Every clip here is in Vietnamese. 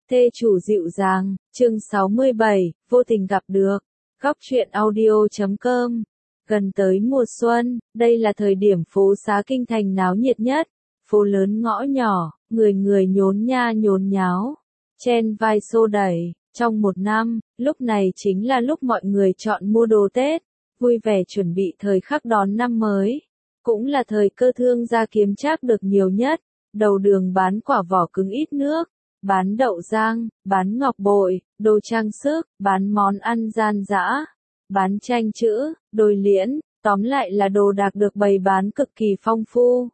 Thê chủ dịu dàng, chương 67, vô tình gặp được. Góc truyện audio.com. Gần tới mùa xuân, đây là thời điểm phố xá kinh thành náo nhiệt nhất. Phố lớn ngõ nhỏ, người người nhốn nha nhốn nháo, chen vai xô đẩy. Trong một năm, lúc này chính là lúc mọi người chọn mua đồ Tết, vui vẻ chuẩn bị thời khắc đón năm mới. Cũng là thời cơ thương gia kiếm trác được nhiều nhất. Đầu đường bán quả vỏ cứng ít nước, bán đậu rang, bán ngọc bội, đồ trang sức, bán món ăn gian dã, bán tranh chữ, đôi liễn, tóm lại là đồ đạc được bày bán cực kỳ phong phú.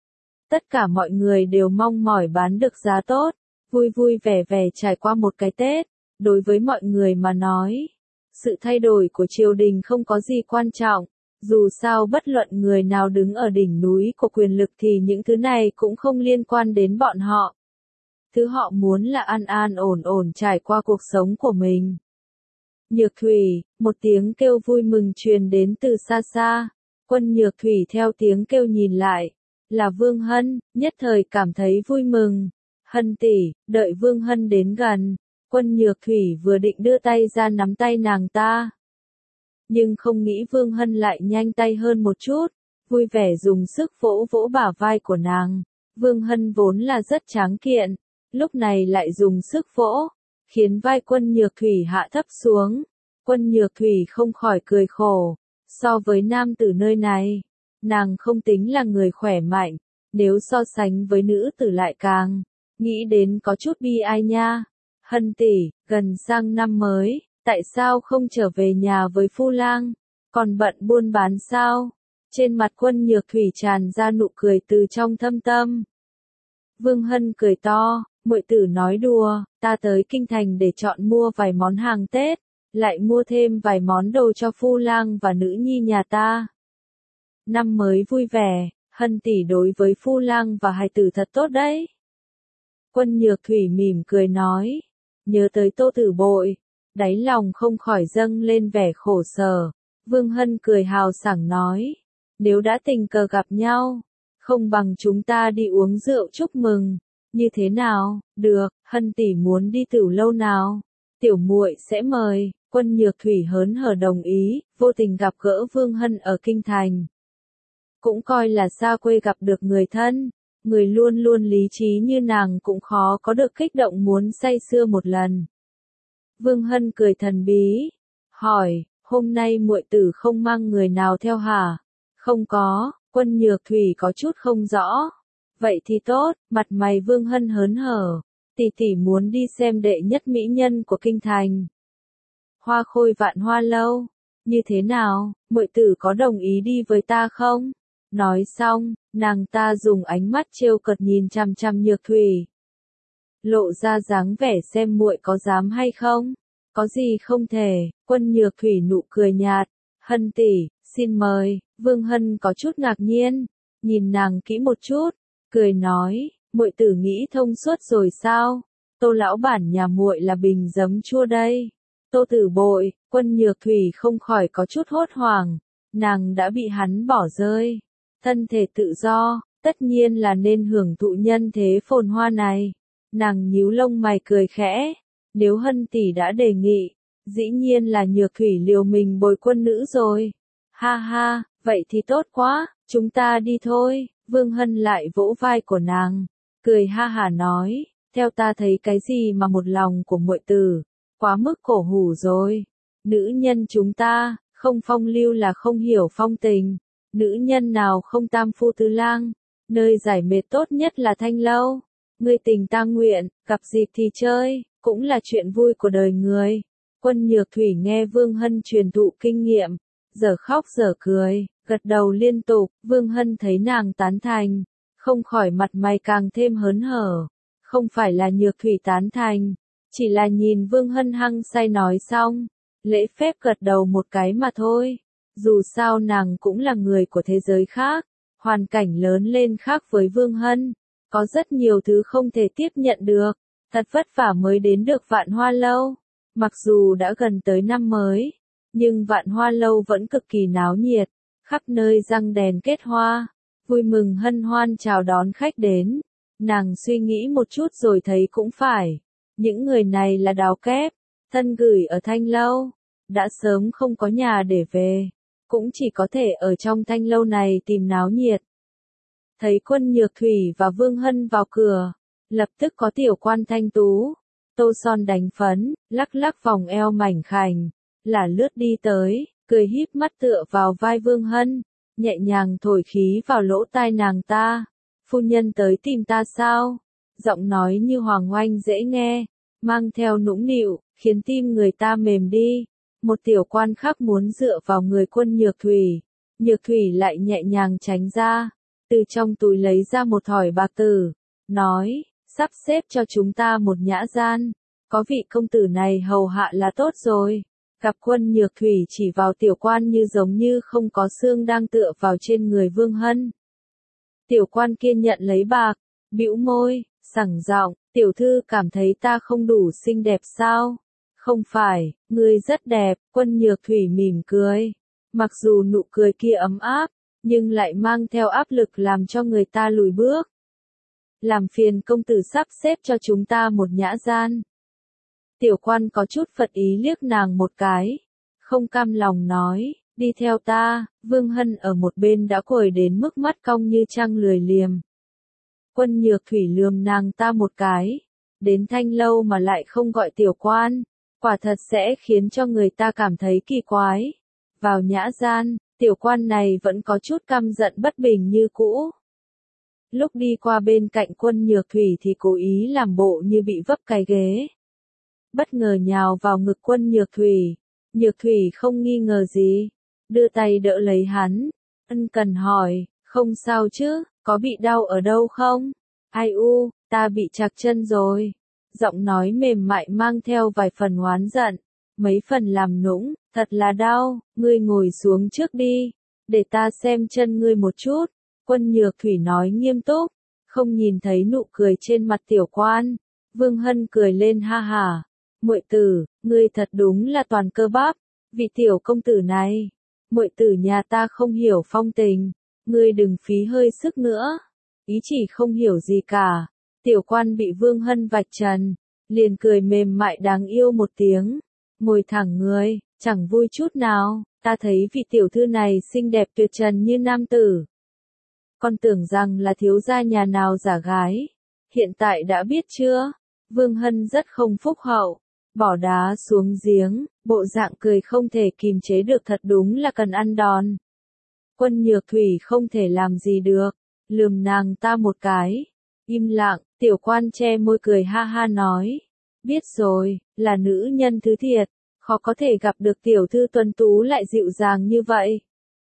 Tất cả mọi người đều mong mỏi bán được giá tốt, vui vui vẻ vẻ trải qua một cái Tết. Đối với mọi người mà nói, sự thay đổi của triều đình không có gì quan trọng. Dù sao bất luận người nào đứng ở đỉnh núi của quyền lực thì những thứ này cũng không liên quan đến bọn họ. Thứ họ muốn là an an ổn ổn trải qua cuộc sống của mình. Nhược Thủy, một tiếng kêu vui mừng truyền đến từ xa xa. Quân Nhược Thủy theo tiếng kêu nhìn lại, là Vương Hân, nhất thời cảm thấy vui mừng. Hân tỷ, đợi Vương Hân đến gần, Quân Nhược Thủy vừa định đưa tay ra nắm tay nàng ta. Nhưng không nghĩ Vương Hân lại nhanh tay hơn một chút, vui vẻ dùng sức vỗ vỗ bả vai của nàng. Vương Hân vốn là rất tráng kiện, lúc này lại dùng sức vỗ, khiến vai Quân Nhược Thủy hạ thấp xuống. Quân Nhược Thủy không khỏi cười khổ, so với nam tử nơi này, nàng không tính là người khỏe mạnh, nếu so sánh với nữ tử lại càng, nghĩ đến có chút bi ai nha. Hân tỷ, gần sang năm mới, tại sao không trở về nhà với Phu Lang, còn bận buôn bán sao? Trên mặt Quân Nhược Thủy tràn ra nụ cười từ trong thâm tâm. Vương Hân cười to, muội tử nói đùa, ta tới kinh thành để chọn mua vài món hàng Tết, lại mua thêm vài món đồ cho Phu Lang và nữ nhi nhà ta. Năm mới vui vẻ, Hân tỷ đối với Phu Lang và hài tử thật tốt đấy. Quân Nhược Thủy mỉm cười nói, nhớ tới Tô Tử Bội, đáy lòng không khỏi dâng lên vẻ khổ sở. Vương Hân cười hào sảng nói, nếu đã tình cờ gặp nhau, không bằng chúng ta đi uống rượu chúc mừng, như thế nào? Được, Hân tỷ muốn đi tửu lâu nào? Tiểu muội sẽ mời. Quân Nhược Thủy hớn hở đồng ý, vô tình gặp gỡ Vương Hân ở kinh thành. Cũng coi là xa quê gặp được người thân, người luôn luôn lý trí như nàng cũng khó có được kích động muốn say sưa một lần. Vương Hân cười thần bí, hỏi, hôm nay muội tử không mang người nào theo hả? Không có. Quân Nhược Thủy có chút không rõ. Vậy thì tốt, mặt mày Vương Hân hớn hở, tỷ tỷ muốn đi xem đệ nhất mỹ nhân của kinh thành. Hoa Khôi Vạn Hoa Lâu, như thế nào, muội tử có đồng ý đi với ta không? Nói xong, nàng ta dùng ánh mắt trêu cợt nhìn chằm chằm Nhược Thủy, lộ ra dáng vẻ xem muội có dám hay không. Có gì không thể? Quân Nhược Thủy nụ cười nhạt, Hân tỷ, xin mời. Vương Hân có chút ngạc nhiên, nhìn nàng kỹ một chút, cười nói, muội tử nghĩ thông suốt rồi sao? Tô lão bản nhà muội là bình giấm chua đây. Tô Tử Bội. Quân Nhược Thủy không khỏi có chút hốt hoảng, nàng đã bị hắn bỏ rơi. Thân thể tự do, tất nhiên là nên hưởng thụ nhân thế phồn hoa này. Nàng nhíu lông mày cười khẽ, nếu Hân tỷ đã đề nghị, dĩ nhiên là Nhược Thủy liều mình bồi quân nữ rồi. Ha ha, vậy thì tốt quá, chúng ta đi thôi. Vương Hân lại vỗ vai của nàng, cười ha hả nói, theo ta thấy cái gì mà một lòng của muội tử, quá mức cổ hủ rồi. Nữ nhân chúng ta, không phong lưu là không hiểu phong tình. Nữ nhân nào không tam phu tứ lang, nơi giải mệt tốt nhất là thanh lâu. Người tình ta nguyện, gặp dịp thì chơi, cũng là chuyện vui của đời người. Quân Nhược Thủy nghe Vương Hân truyền thụ kinh nghiệm, giờ khóc giờ cười, gật đầu liên tục. Vương Hân thấy nàng tán thành, không khỏi mặt mày càng thêm hớn hở. Không phải là Nhược Thủy tán thành, chỉ là nhìn Vương Hân hăng say nói xong, lễ phép gật đầu một cái mà thôi. Dù sao nàng cũng là người của thế giới khác, hoàn cảnh lớn lên khác với Vương Hân, có rất nhiều thứ không thể tiếp nhận được, thật vất vả mới đến được Vạn Hoa Lâu. Mặc dù đã gần tới năm mới, nhưng Vạn Hoa Lâu vẫn cực kỳ náo nhiệt, khắp nơi răng đèn kết hoa, vui mừng hân hoan chào đón khách đến. Nàng suy nghĩ một chút rồi thấy cũng phải, Những người này là đào kép, thân gửi ở Thanh Lâu, đã sớm không có nhà để về, cũng chỉ có thể ở trong Thanh Lâu này tìm náo nhiệt. Thấy Quân Nhược Thủy và Vương Hân vào cửa, lập tức có tiểu quan thanh tú, tô son đánh phấn, lắc lắc vòng eo mảnh khảnh, là lướt đi tới, cười híp mắt tựa vào vai Vương Hân, nhẹ nhàng thổi khí vào lỗ tai nàng ta. Phu nhân tới tìm ta sao? Giọng nói như hoàng oanh dễ nghe, mang theo nũng nịu, khiến tim người ta mềm đi. Một tiểu quan khác muốn dựa vào người Quân Nhược Thủy lại nhẹ nhàng tránh ra, từ trong túi lấy ra một thỏi bạc tử, nói, sắp xếp cho chúng ta một nhã gian, có vị công tử này hầu hạ là tốt rồi. Gặp Quân Nhược Thủy chỉ vào tiểu quan như giống như không có xương đang tựa vào trên người Vương Hân. Tiểu quan kia nhận lấy bạc, bĩu môi, sẳng giọng, tiểu thư cảm thấy ta không đủ xinh đẹp sao? Không phải, ngươi rất đẹp. Quân Nhược Thủy mỉm cười. Mặc dù nụ cười kia ấm áp, nhưng lại mang theo áp lực làm cho người ta lùi bước. Làm phiền công tử sắp xếp cho chúng ta một nhã gian. Tiểu quan có chút phật ý liếc nàng một cái, không cam lòng nói, đi theo ta. Vương Hân ở một bên đã quỳ đến mức mắt cong như trăng lười liềm. Quân Nhược Thủy lườm nàng ta một cái, đến Thanh Lâu mà lại không gọi tiểu quan, quả thật sẽ khiến cho người ta cảm thấy kỳ quái. Vào nhã gian, tiểu quan này vẫn có chút căm giận bất bình như cũ. Lúc đi qua bên cạnh Quân Nhược Thủy thì cố ý làm bộ như bị vấp cái ghế. Bất ngờ nhào vào ngực Quân Nhược Thủy không nghi ngờ gì, đưa tay đỡ lấy hắn, ân cần hỏi, không sao chứ, có bị đau ở đâu không? Ai u, ta bị trạc chân rồi. Giọng nói mềm mại mang theo vài phần oán giận, mấy phần làm nũng, thật là đau, ngươi ngồi xuống trước đi, để ta xem chân ngươi một chút. Quân Nhược Thủy nói nghiêm túc, không nhìn thấy nụ cười trên mặt tiểu quan. Vương Hân cười lên ha hả, muội tử, ngươi thật đúng là toàn cơ bắp, vị tiểu công tử này, muội tử nhà ta không hiểu phong tình, ngươi đừng phí hơi sức nữa. Ý chỉ không hiểu gì cả. Tiểu quan bị Vương Hân vạch trần, liền cười mềm mại đáng yêu một tiếng, ngồi thẳng người, chẳng vui chút nào. Ta thấy vị tiểu thư này xinh đẹp tuyệt trần như nam tử, còn tưởng rằng là thiếu gia nhà nào giả gái, hiện tại đã biết chưa? Vương Hân rất không phúc hậu, bỏ đá xuống giếng, bộ dạng cười không thể kìm chế được, thật đúng là cần ăn đòn. Quân Nhược Thủy không thể làm gì được, lườm nàng ta một cái, im lặng. Tiểu quan che môi cười ha ha nói, biết rồi, là nữ nhân thứ thiệt, khó có thể gặp được tiểu thư tuấn tú lại dịu dàng như vậy.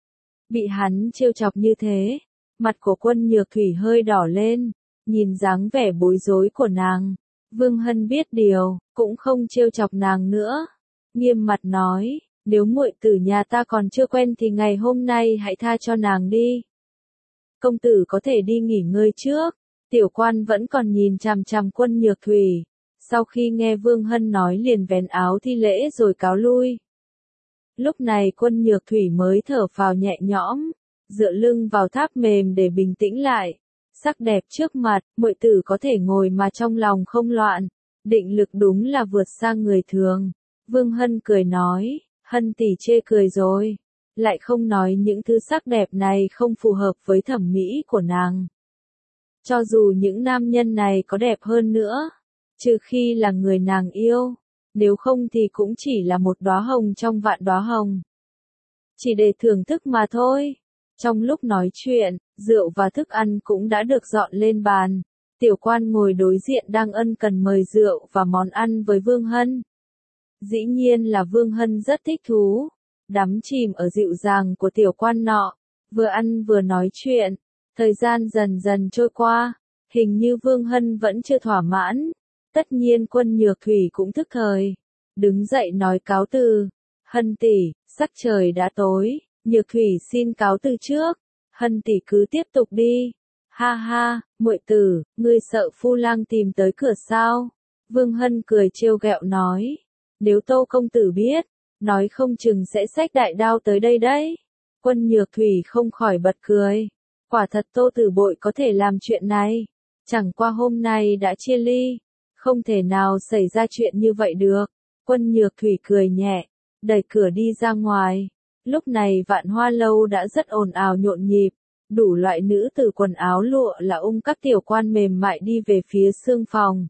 Bị hắn trêu chọc như thế, mặt của Quân Nhược Thủy hơi đỏ lên, nhìn dáng vẻ bối rối của nàng. Vương Hân biết điều, cũng không trêu chọc nàng nữa, nghiêm mặt nói, nếu muội tử nhà ta còn chưa quen thì ngày hôm nay hãy tha cho nàng đi. Công tử có thể đi nghỉ ngơi trước. Tiểu quan vẫn còn nhìn chằm chằm Quân Nhược Thủy, sau khi nghe Vương Hân nói liền vén áo thi lễ rồi cáo lui. Lúc này Quân Nhược Thủy mới thở phào nhẹ nhõm, dựa lưng vào tháp mềm để bình tĩnh lại. Sắc đẹp trước mặt, muội tử có thể ngồi mà trong lòng không loạn, định lực đúng là vượt sang người thường. Vương Hân cười nói, Hân tỷ chê cười rồi, lại không nói những thứ sắc đẹp này không phù hợp với thẩm mỹ của nàng. Cho dù những nam nhân này có đẹp hơn nữa, trừ khi là người nàng yêu, nếu không thì cũng chỉ là một đóa hồng trong vạn đóa hồng. Chỉ để thưởng thức mà thôi. Trong lúc nói chuyện, rượu và thức ăn cũng đã được dọn lên bàn. Tiểu quan ngồi đối diện đang ân cần mời rượu và món ăn với Vương Hân. Dĩ nhiên là Vương Hân rất thích thú, đắm chìm ở dịu dàng của tiểu quan nọ, vừa ăn vừa nói chuyện. Thời gian dần dần trôi qua, hình như Vương Hân vẫn chưa thỏa mãn. Tất nhiên Quân Nhược Thủy cũng thức thời, đứng dậy nói cáo từ. Hân tỷ, sắc trời đã tối, Nhược Thủy xin cáo từ trước. Hân tỷ cứ tiếp tục đi. Ha ha, muội tử, ngươi sợ phu lang tìm tới cửa sao? Vương Hân cười trêu ghẹo nói, nếu Tô công tử biết, nói không chừng sẽ xách đại đao tới đây đấy. Quân Nhược Thủy không khỏi bật cười. Quả thật Tô Tử Bội có thể làm chuyện này, chẳng qua hôm nay đã chia ly, Không thể nào xảy ra chuyện như vậy được. Quân Nhược Thủy cười nhẹ, đẩy cửa đi ra ngoài. Lúc này Vạn Hoa Lâu đã rất ồn ào nhộn nhịp, đủ loại nữ tử quần áo lụa là các tiểu quan mềm mại đi về phía sương phòng.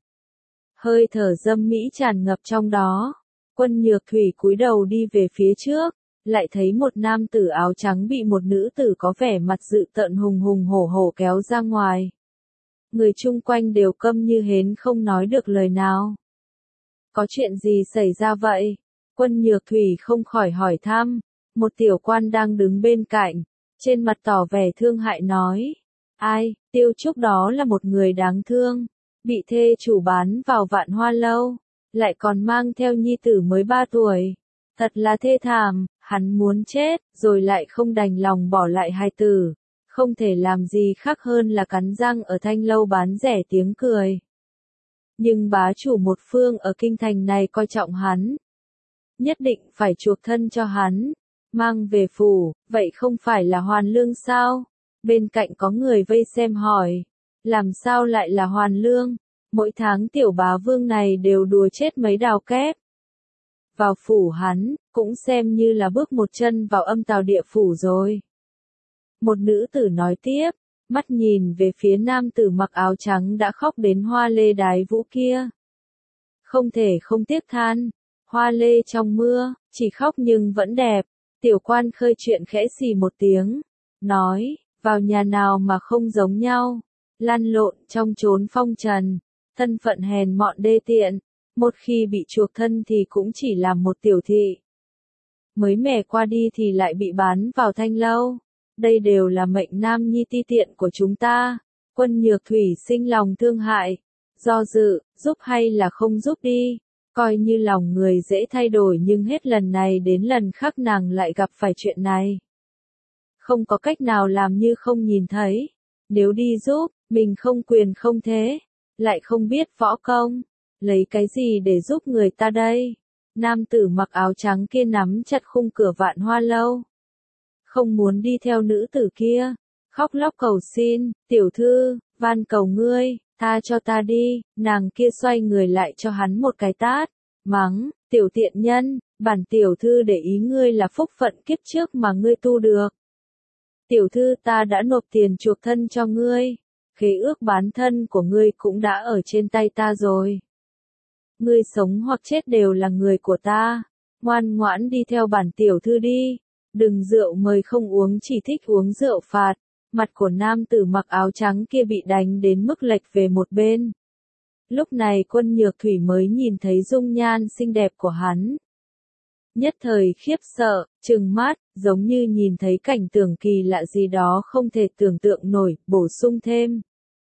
Hơi thở dâm mỹ tràn ngập trong đó. Quân Nhược Thủy cúi đầu đi về phía trước, lại thấy một nam tử áo trắng bị một nữ tử có vẻ mặt dữ tợn hùng hùng hổ hổ kéo ra ngoài. Người chung quanh đều câm như hến không nói được lời nào. Có chuyện gì xảy ra vậy? Quân Nhược Thủy không khỏi hỏi thăm. Một tiểu quan đang đứng bên cạnh, trên mặt tỏ vẻ thương hại nói. Ai, Tiêu Trúc đó là một người đáng thương, bị thê chủ bán vào Vạn Hoa Lâu, lại còn mang theo nhi tử mới 3 tuổi. Thật là thê thảm, hắn muốn chết, rồi lại không đành lòng bỏ lại hài tử. Không thể làm gì khác hơn là cắn răng ở Thanh Lâu bán rẻ tiếng cười. Nhưng bá chủ một phương ở kinh thành này coi trọng hắn. Nhất định phải chuộc thân cho hắn. Mang về phủ, vậy không phải là hoàn lương sao? Bên cạnh có người vây xem hỏi. Làm sao lại là hoàn lương? Mỗi tháng tiểu bá vương này đều đùa chết mấy đào kép. Vào phủ hắn, cũng xem như là bước một chân vào âm tào địa phủ rồi. Một nữ tử nói tiếp, mắt nhìn về phía nam tử mặc áo trắng đã khóc đến hoa lê đái vũ kia. Không thể không tiếc than, hoa lê trong mưa, chỉ khóc nhưng vẫn đẹp. Tiểu quan khơi chuyện khẽ xì một tiếng, nói, vào nhà nào mà không giống nhau, lăn lộn trong chốn phong trần, thân phận hèn mọn đê tiện, một khi bị chuộc thân thì cũng chỉ là một tiểu thị. Mới mẻ qua đi thì lại bị bán vào Thanh Lâu, đây đều là mệnh nam nhi ti tiện của chúng ta. Quân Nhược Thủy sinh lòng thương hại, do dự, giúp hay là không giúp đi. Coi như lòng người dễ thay đổi nhưng hết lần này đến lần khác nàng lại gặp phải chuyện này. Không có cách nào làm như không nhìn thấy. Nếu đi giúp, mình không quyền không thế, lại không biết võ công, lấy cái gì để giúp người ta đây? Nam tử mặc áo trắng kia nắm chặt khung cửa Vạn Hoa Lâu. Không muốn đi theo nữ tử kia, khóc lóc cầu xin, tiểu thư, van cầu ngươi, tha cho ta đi. Nàng kia xoay người lại cho hắn một cái tát, mắng, tiểu tiện nhân, bản tiểu thư để ý ngươi là phúc phận kiếp trước mà ngươi tu được. Tiểu thư ta đã nộp tiền chuộc thân cho ngươi, khế ước bán thân của ngươi cũng đã ở trên tay ta rồi. Ngươi sống hoặc chết đều là người của ta, ngoan ngoãn đi theo bản tiểu thư đi, đừng rượu mời không uống chỉ thích uống rượu phạt. Mặt của nam tử mặc áo trắng kia bị đánh đến mức lệch về một bên. Lúc này Quân Nhược Thủy mới nhìn thấy dung nhan xinh đẹp của hắn. Nhất thời khiếp sợ, trừng mắt, giống như nhìn thấy cảnh tượng kỳ lạ gì đó không thể tưởng tượng nổi, bổ sung thêm.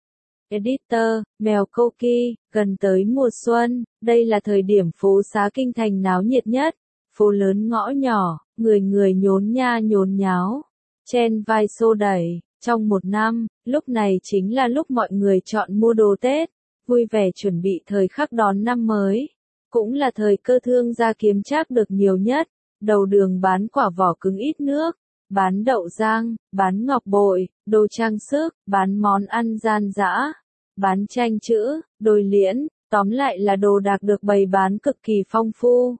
Editor, Mèo Câu Ki, gần tới mùa xuân, đây là thời điểm phố xá kinh thành náo nhiệt nhất, phố lớn ngõ nhỏ, người người nhốn nha nhốn nháo, chen vai xô đẩy. Trong một năm, lúc này chính là lúc mọi người chọn mua đồ Tết, vui vẻ chuẩn bị thời khắc đón năm mới. Cũng là thời cơ thương gia kiếm trác được nhiều nhất, đầu đường bán quả vỏ cứng ít nước, bán đậu rang, bán ngọc bội, đồ trang sức, bán món ăn gian dã, bán tranh chữ, đôi liễn, tóm lại là đồ đạc được bày bán cực kỳ phong phú.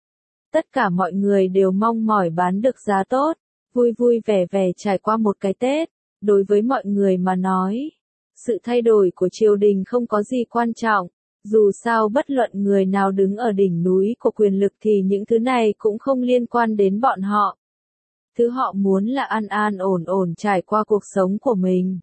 Tất cả mọi người đều mong mỏi bán được giá tốt, vui vui vẻ vẻ trải qua một cái Tết. Đối với mọi người mà nói, sự thay đổi của triều đình không có gì quan trọng, dù sao bất luận người nào đứng ở đỉnh núi của quyền lực thì những thứ này cũng không liên quan đến bọn họ. Thứ họ muốn là an an ổn ổn trải qua cuộc sống của mình.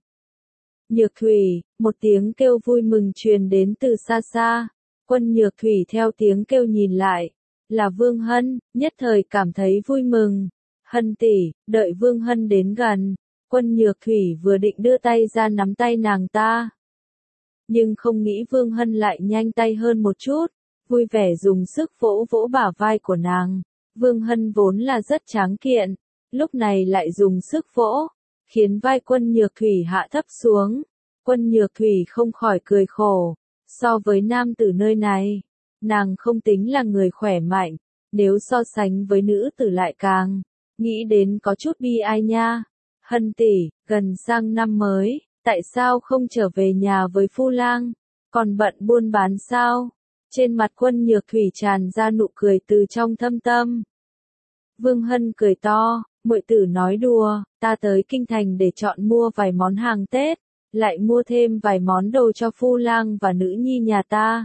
Nhược Thủy, một tiếng kêu vui mừng truyền đến từ xa xa. Quân Nhược Thủy theo tiếng kêu nhìn lại, là Vương Hân, nhất thời cảm thấy vui mừng. Hân tỷ, đợi Vương Hân đến gần. Quân Nhược Thủy vừa định đưa tay ra nắm tay nàng ta. Nhưng không nghĩ Vương Hân lại nhanh tay hơn một chút, vui vẻ dùng sức vỗ vỗ bả vai của nàng. Vương Hân vốn là rất tráng kiện, lúc này lại dùng sức vỗ, khiến vai Quân Nhược Thủy hạ thấp xuống. Quân Nhược Thủy không khỏi cười khổ, so với nam tử nơi này, nàng không tính là người khỏe mạnh, nếu so sánh với nữ tử lại càng, nghĩ đến có chút bi ai nha. Hân tỷ, gần sang năm mới, tại sao không trở về nhà với Phu Lang? Còn bận buôn bán sao? Trên mặt Quân Nhược Thủy tràn ra nụ cười từ trong thâm tâm. Vương Hân cười to, muội tử nói đùa, ta tới kinh thành để chọn mua vài món hàng Tết, lại mua thêm vài món đồ cho phu lang và nữ nhi nhà ta.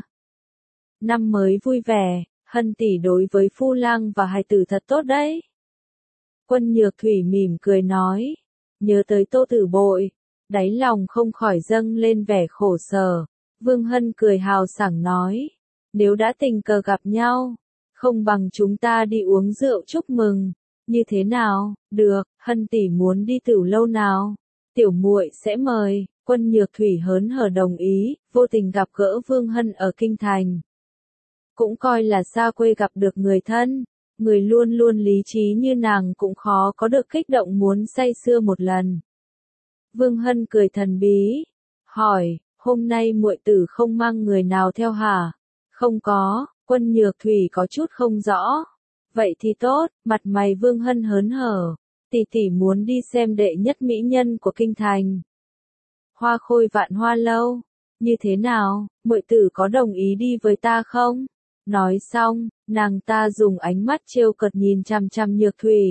Năm mới vui vẻ, Hân tỷ đối với phu lang và hài tử thật tốt đấy. Quân Nhược Thủy mỉm cười nói, nhớ tới Tô Tử Bội, đáy lòng không khỏi dâng lên vẻ khổ sở. Vương Hân cười hào sảng nói, nếu đã tình cờ gặp nhau, không bằng chúng ta đi uống rượu chúc mừng, như thế nào? Được, Hân tỷ muốn đi tửu lâu nào? Tiểu muội sẽ mời. Quân Nhược Thủy hớn hở đồng ý, vô tình gặp gỡ Vương Hân ở kinh thành. Cũng coi là xa quê gặp được người thân, người luôn luôn lý trí như nàng cũng khó có được kích động muốn say sưa một lần. Vương Hân cười thần bí, hỏi, hôm nay muội tử không mang người nào theo hả? Không có. Quân Nhược Thủy có chút không rõ. Vậy thì tốt, mặt mày Vương Hân hớn hở, tỷ tỷ muốn đi xem đệ nhất mỹ nhân của kinh thành. Hoa Khôi Vạn Hoa Lâu, như thế nào, muội tử có đồng ý đi với ta không? Nói xong, nàng ta dùng ánh mắt trêu cợt nhìn chằm chằm Nhược Thủy.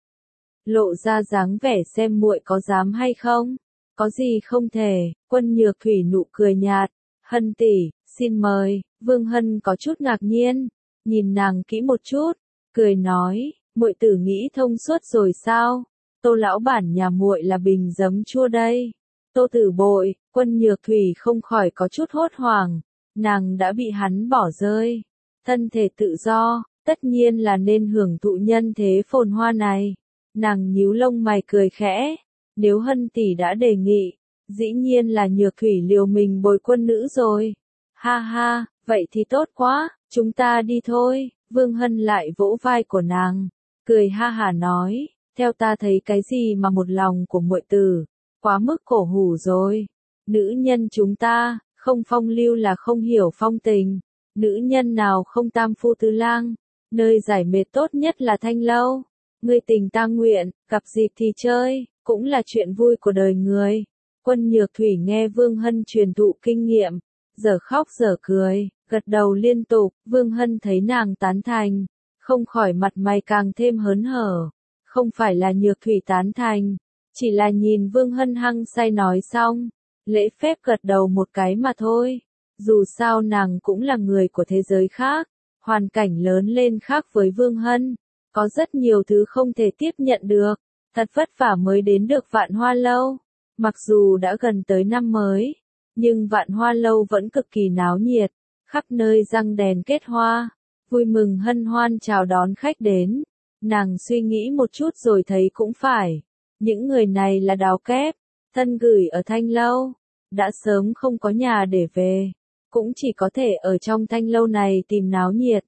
Lộ ra dáng vẻ xem muội có dám hay không? Có gì không thể? Quân Nhược Thủy nụ cười nhạt, Hân tỷ, xin mời. Vương Hân có chút ngạc nhiên, nhìn nàng kỹ một chút, cười nói, muội tử nghĩ thông suốt rồi sao? Tô lão bản nhà muội là bình giấm chua đây. Tô Tử Bội, Quân Nhược Thủy không khỏi có chút hốt hoảng, nàng đã bị hắn bỏ rơi. Thân thể tự do, tất nhiên là nên hưởng thụ nhân thế phồn hoa này. Nàng nhíu lông mày cười khẽ, nếu Hân tỷ đã đề nghị, dĩ nhiên là Nhược Thủy liều mình bồi quân nữ rồi. Ha ha, vậy thì tốt quá, chúng ta đi thôi. Vương Hân lại vỗ vai của nàng, cười ha hả nói, theo ta thấy cái gì mà một lòng của muội tử, quá mức cổ hủ rồi. Nữ nhân chúng ta, không phong lưu là không hiểu phong tình. Nữ nhân nào không tam phu tứ lang, nơi giải mệt tốt nhất là thanh lâu. Người tình ta nguyện, gặp dịp thì chơi, cũng là chuyện vui của đời người. Quân Nhược Thủy nghe Vương Hân truyền thụ kinh nghiệm, giờ khóc giờ cười, gật đầu liên tục. Vương Hân thấy nàng tán thành, không khỏi mặt mày càng thêm hớn hở. Không phải là Nhược Thủy tán thành, chỉ là nhìn Vương Hân hăng say nói xong, lễ phép gật đầu một cái mà thôi. Dù sao nàng cũng là người của thế giới khác, hoàn cảnh lớn lên khác với Vương Hân, có rất nhiều thứ không thể tiếp nhận được, thật vất vả mới đến được Vạn Hoa Lâu. Mặc dù đã gần tới năm mới, nhưng Vạn Hoa Lâu vẫn cực kỳ náo nhiệt, khắp nơi răng đèn kết hoa, vui mừng hân hoan chào đón khách đến. Nàng suy nghĩ một chút rồi thấy cũng phải, những người này là đào kép, thân gửi ở thanh lâu, đã sớm không có nhà để về, cũng chỉ có thể ở trong thanh lâu này tìm náo nhiệt.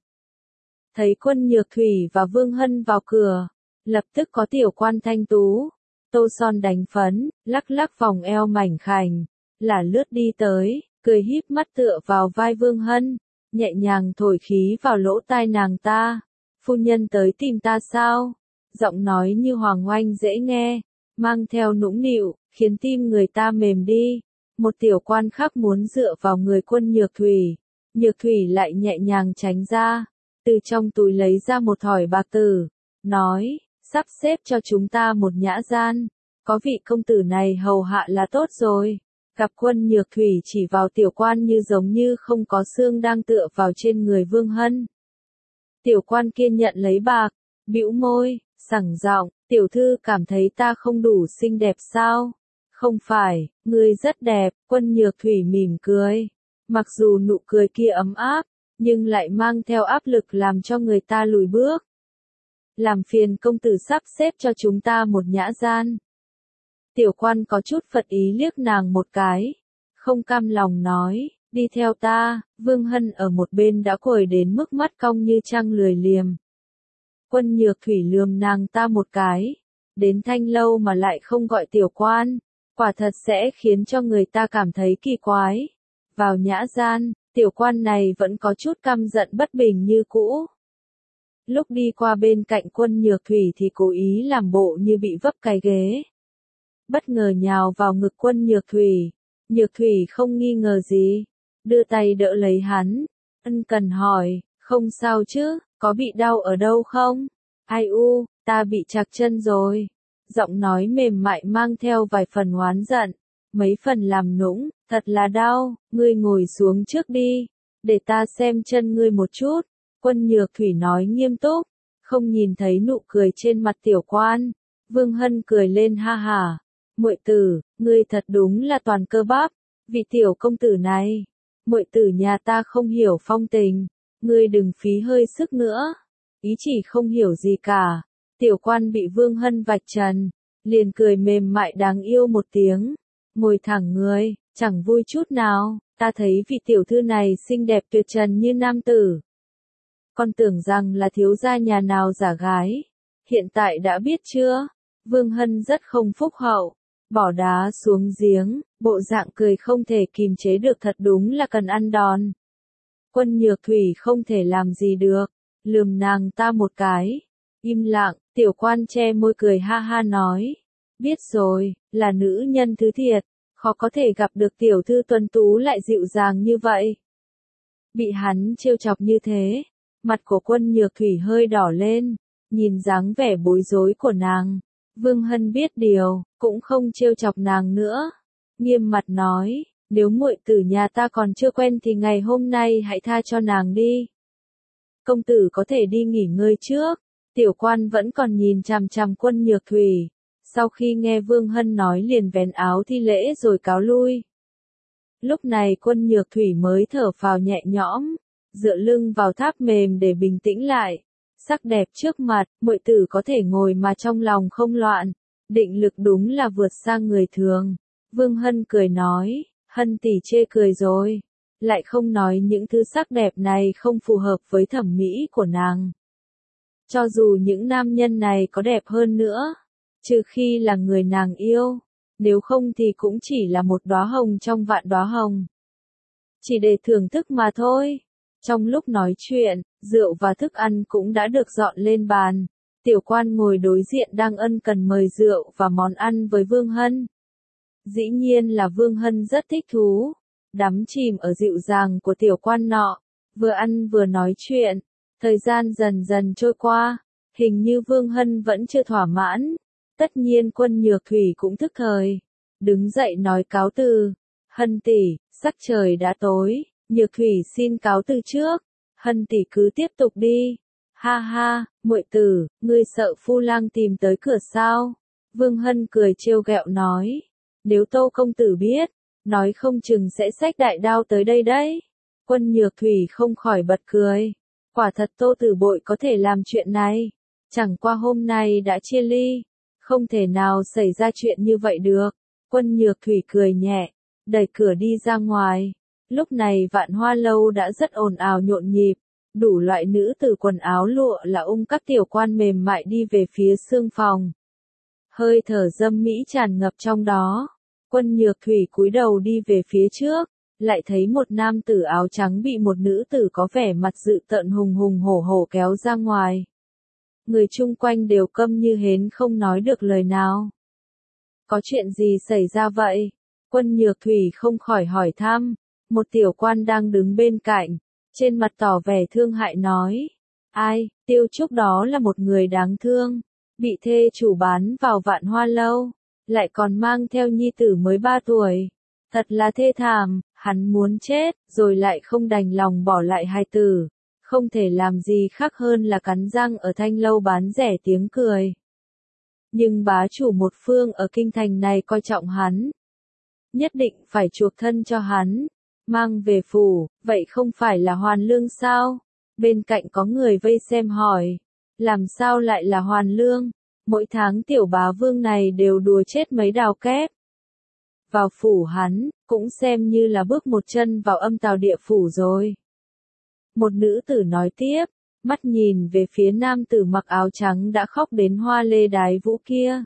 Thấy Quân Nhược Thủy và Vương Hân vào cửa, lập tức có tiểu quan thanh tú, tô son đánh phấn, lắc lắc vòng eo mảnh khảnh, là lướt đi tới, cười híp mắt tựa vào vai Vương Hân, nhẹ nhàng thổi khí vào lỗ tai nàng ta. Phu nhân tới tìm ta sao? Giọng nói như hoàng oanh dễ nghe, mang theo nũng nịu, khiến tim người ta mềm đi. Một tiểu quan khác muốn dựa vào người Quân Nhược Thủy, Nhược Thủy lại nhẹ nhàng tránh ra, từ trong túi lấy ra một thỏi bạc tử, nói, sắp xếp cho chúng ta một nhã gian, có vị công tử này hầu hạ là tốt rồi. Gặp Quân Nhược Thủy chỉ vào tiểu quan như giống như không có xương đang tựa vào trên người Vương Hân. Tiểu quan kia nhận lấy bạc, bĩu môi, sẳng giọng, tiểu thư cảm thấy ta không đủ xinh đẹp sao? Không phải, ngươi rất đẹp. Quân Nhược Thủy mỉm cười. Mặc dù nụ cười kia ấm áp, nhưng lại mang theo áp lực làm cho người ta lùi bước. Làm phiền công tử sắp xếp cho chúng ta một nhã gian. Tiểu quan có chút phật ý liếc nàng một cái, không cam lòng nói, đi theo ta. Vương Hân ở một bên đã quỳ đến mức mắt cong như trăng lười liềm. Quân Nhược Thủy lườm nàng ta một cái, đến thanh lâu mà lại không gọi tiểu quan, quả thật sẽ khiến cho người ta cảm thấy kỳ quái. Vào nhã gian, tiểu quan này vẫn có chút căm giận bất bình như cũ. Lúc đi qua bên cạnh Quân Nhược Thủy thì cố ý làm bộ như bị vấp cái ghế. Bất ngờ nhào vào ngực Quân Nhược Thủy. Nhược Thủy không nghi ngờ gì, đưa tay đỡ lấy hắn, ân cần hỏi, không sao chứ, có bị đau ở đâu không? Ai u, ta bị trạc chân rồi. Giọng nói mềm mại mang theo vài phần oán giận, mấy phần làm nũng, thật là đau, ngươi ngồi xuống trước đi, để ta xem chân ngươi một chút. Quân Nhược Thủy nói nghiêm túc, không nhìn thấy nụ cười trên mặt tiểu quan. Vương Hân cười lên ha hả, muội tử, ngươi thật đúng là toàn cơ bắp, vị tiểu công tử này, muội tử nhà ta không hiểu phong tình, ngươi đừng phí hơi sức nữa, ý chỉ không hiểu gì cả. Tiểu quan bị Vương Hân vạch trần, liền cười mềm mại đáng yêu một tiếng, ngồi thẳng người, chẳng vui chút nào, ta thấy vị tiểu thư này xinh đẹp tuyệt trần như nam tử. Con tưởng rằng là thiếu gia nhà nào giả gái, hiện tại đã biết chưa? Vương Hân rất không phúc hậu, bỏ đá xuống giếng, bộ dạng cười không thể kìm chế được, thật đúng là cần ăn đòn. Quân Nhược Thủy không thể làm gì được, lườm nàng ta một cái, im lặng. Tiểu quan che môi cười ha ha nói, biết rồi, là nữ nhân thứ thiệt, khó có thể gặp được tiểu thư tuấn tú lại dịu dàng như vậy. Bị hắn trêu chọc như thế, mặt của Quân Nhược Thủy hơi đỏ lên, nhìn dáng vẻ bối rối của nàng. Vương Hân biết điều, cũng không trêu chọc nàng nữa, nghiêm mặt nói, nếu muội tử nhà ta còn chưa quen thì ngày hôm nay hãy tha cho nàng đi. Công tử có thể đi nghỉ ngơi trước. Tiểu quan vẫn còn nhìn chằm chằm Quân Nhược Thủy, sau khi nghe Vương Hân nói liền vén áo thi lễ rồi cáo lui. Lúc này Quân Nhược Thủy mới thở phào nhẹ nhõm, dựa lưng vào tháp mềm để bình tĩnh lại. Sắc đẹp trước mặt, muội tử có thể ngồi mà trong lòng không loạn, định lực đúng là vượt sang người thường. Vương Hân cười nói, Hân tỷ chê cười rồi, lại không nói những thứ sắc đẹp này không phù hợp với thẩm mỹ của nàng. Cho dù những nam nhân này có đẹp hơn nữa, trừ khi là người nàng yêu, nếu không thì cũng chỉ là một đóa hồng trong vạn đóa hồng. Chỉ để thưởng thức mà thôi. Trong lúc nói chuyện, rượu và thức ăn cũng đã được dọn lên bàn. Tiểu quan ngồi đối diện đang ân cần mời rượu và món ăn với Vương Hân. Dĩ nhiên là Vương Hân rất thích thú, đắm chìm ở dịu dàng của tiểu quan nọ, vừa ăn vừa nói chuyện. Thời gian dần dần trôi qua, hình như Vương Hân vẫn chưa thỏa mãn. Tất nhiên Quân Nhược Thủy cũng thức thời, đứng dậy nói cáo từ. Hân tỷ, sắc trời đã tối, Nhược Thủy xin cáo từ trước. Hân tỷ cứ tiếp tục đi. Ha ha, muội tử, ngươi sợ phu lang tìm tới cửa sao? Vương Hân cười trêu ghẹo nói, nếu Tô công tử biết, nói không chừng sẽ xách đại đao tới đây đấy. Quân Nhược Thủy không khỏi bật cười. Quả thật Tô Tử Bội có thể làm chuyện này, chẳng qua hôm nay đã chia ly, không thể nào xảy ra chuyện như vậy được. Quân Nhược Thủy cười nhẹ, đẩy cửa đi ra ngoài. Lúc này Vạn Hoa Lâu đã rất ồn ào nhộn nhịp, đủ loại nữ tử quần áo lụa là các tiểu quan mềm mại đi về phía sương phòng. Hơi thở dâm mỹ tràn ngập trong đó. Quân Nhược Thủy cúi đầu đi về phía trước, lại thấy một nam tử áo trắng bị một nữ tử có vẻ mặt dữ tợn hùng hùng hổ hổ kéo ra ngoài. Người chung quanh đều câm như hến không nói được lời nào. Có chuyện gì xảy ra vậy? Quân Nhược Thủy không khỏi hỏi thăm. Một tiểu quan đang đứng bên cạnh, trên mặt tỏ vẻ thương hại nói. Ai, Tiêu Trúc đó là một người đáng thương, bị thê chủ bán vào Vạn Hoa Lâu, lại còn mang theo nhi tử mới 3 tuổi. Thật là thê thảm, hắn muốn chết, rồi lại không đành lòng bỏ lại hài tử. Không thể làm gì khác hơn là cắn răng ở thanh lâu bán rẻ tiếng cười. Nhưng bá chủ một phương ở kinh thành này coi trọng hắn. Nhất định phải chuộc thân cho hắn. Mang về phủ, vậy không phải là hoàn lương sao? Bên cạnh có người vây xem hỏi. Làm sao lại là hoàn lương? Mỗi tháng tiểu bá vương này đều đùa chết mấy đào kép. Vào phủ hắn, cũng xem như là bước một chân vào âm tào địa phủ rồi. Một nữ tử nói tiếp, mắt nhìn về phía nam tử mặc áo trắng đã khóc đến hoa lê đái vũ kia.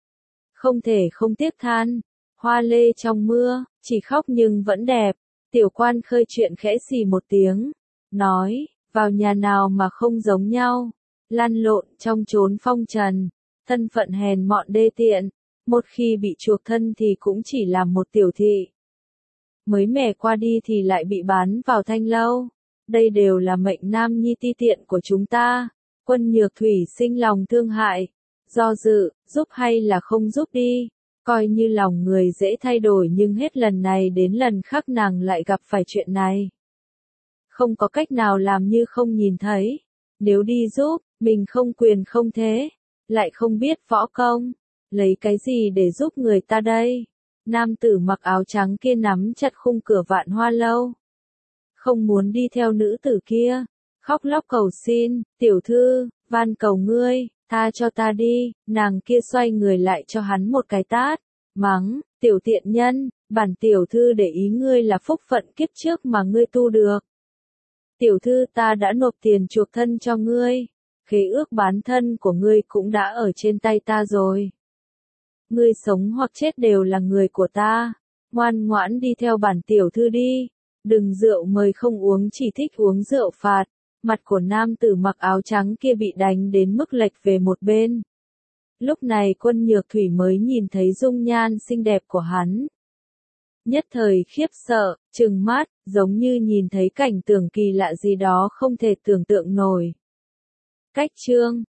Không thể không tiếc than, hoa lê trong mưa, chỉ khóc nhưng vẫn đẹp. Tiểu quan khơi chuyện khẽ xì một tiếng, nói, vào nhà nào mà không giống nhau, lăn lộn trong chốn phong trần, thân phận hèn mọn đê tiện, một khi bị chuộc thân thì cũng chỉ là một tiểu thị. mới mẻ qua đi thì lại bị bán vào thanh lâu. Đây đều là mệnh nam nhi ti tiện của chúng ta. Quân Nhược Thủy sinh lòng thương hại, do dự, giúp hay là không giúp đi. Coi như lòng người dễ thay đổi nhưng hết lần này đến lần khác nàng lại gặp phải chuyện này. Không có cách nào làm như không nhìn thấy. Nếu đi giúp, mình không quyền không thế, lại không biết võ công, lấy cái gì để giúp người ta đây? Nam tử mặc áo trắng kia nắm chặt khung cửa Vạn Hoa lâu. Không muốn đi theo nữ tử kia, khóc lóc cầu xin, tiểu thư, van cầu ngươi, tha cho ta đi. Nàng kia xoay người lại cho hắn một cái tát, mắng, tiểu tiện nhân, bản tiểu thư để ý ngươi là phúc phận kiếp trước mà ngươi tu được. Tiểu thư ta đã nộp tiền chuộc thân cho ngươi, khế ước bán thân của ngươi cũng đã ở trên tay ta rồi. Ngươi sống hoặc chết đều là người của ta, ngoan ngoãn đi theo bản tiểu thư đi, đừng rượu mời không uống chỉ thích uống rượu phạt. Mặt của nam tử mặc áo trắng kia bị đánh đến mức lệch về một bên. Lúc này Quân Nhược Thủy mới nhìn thấy dung nhan xinh đẹp của hắn. Nhất thời khiếp sợ, trừng mắt, giống như nhìn thấy cảnh tượng kỳ lạ gì đó không thể tưởng tượng nổi. Cách chương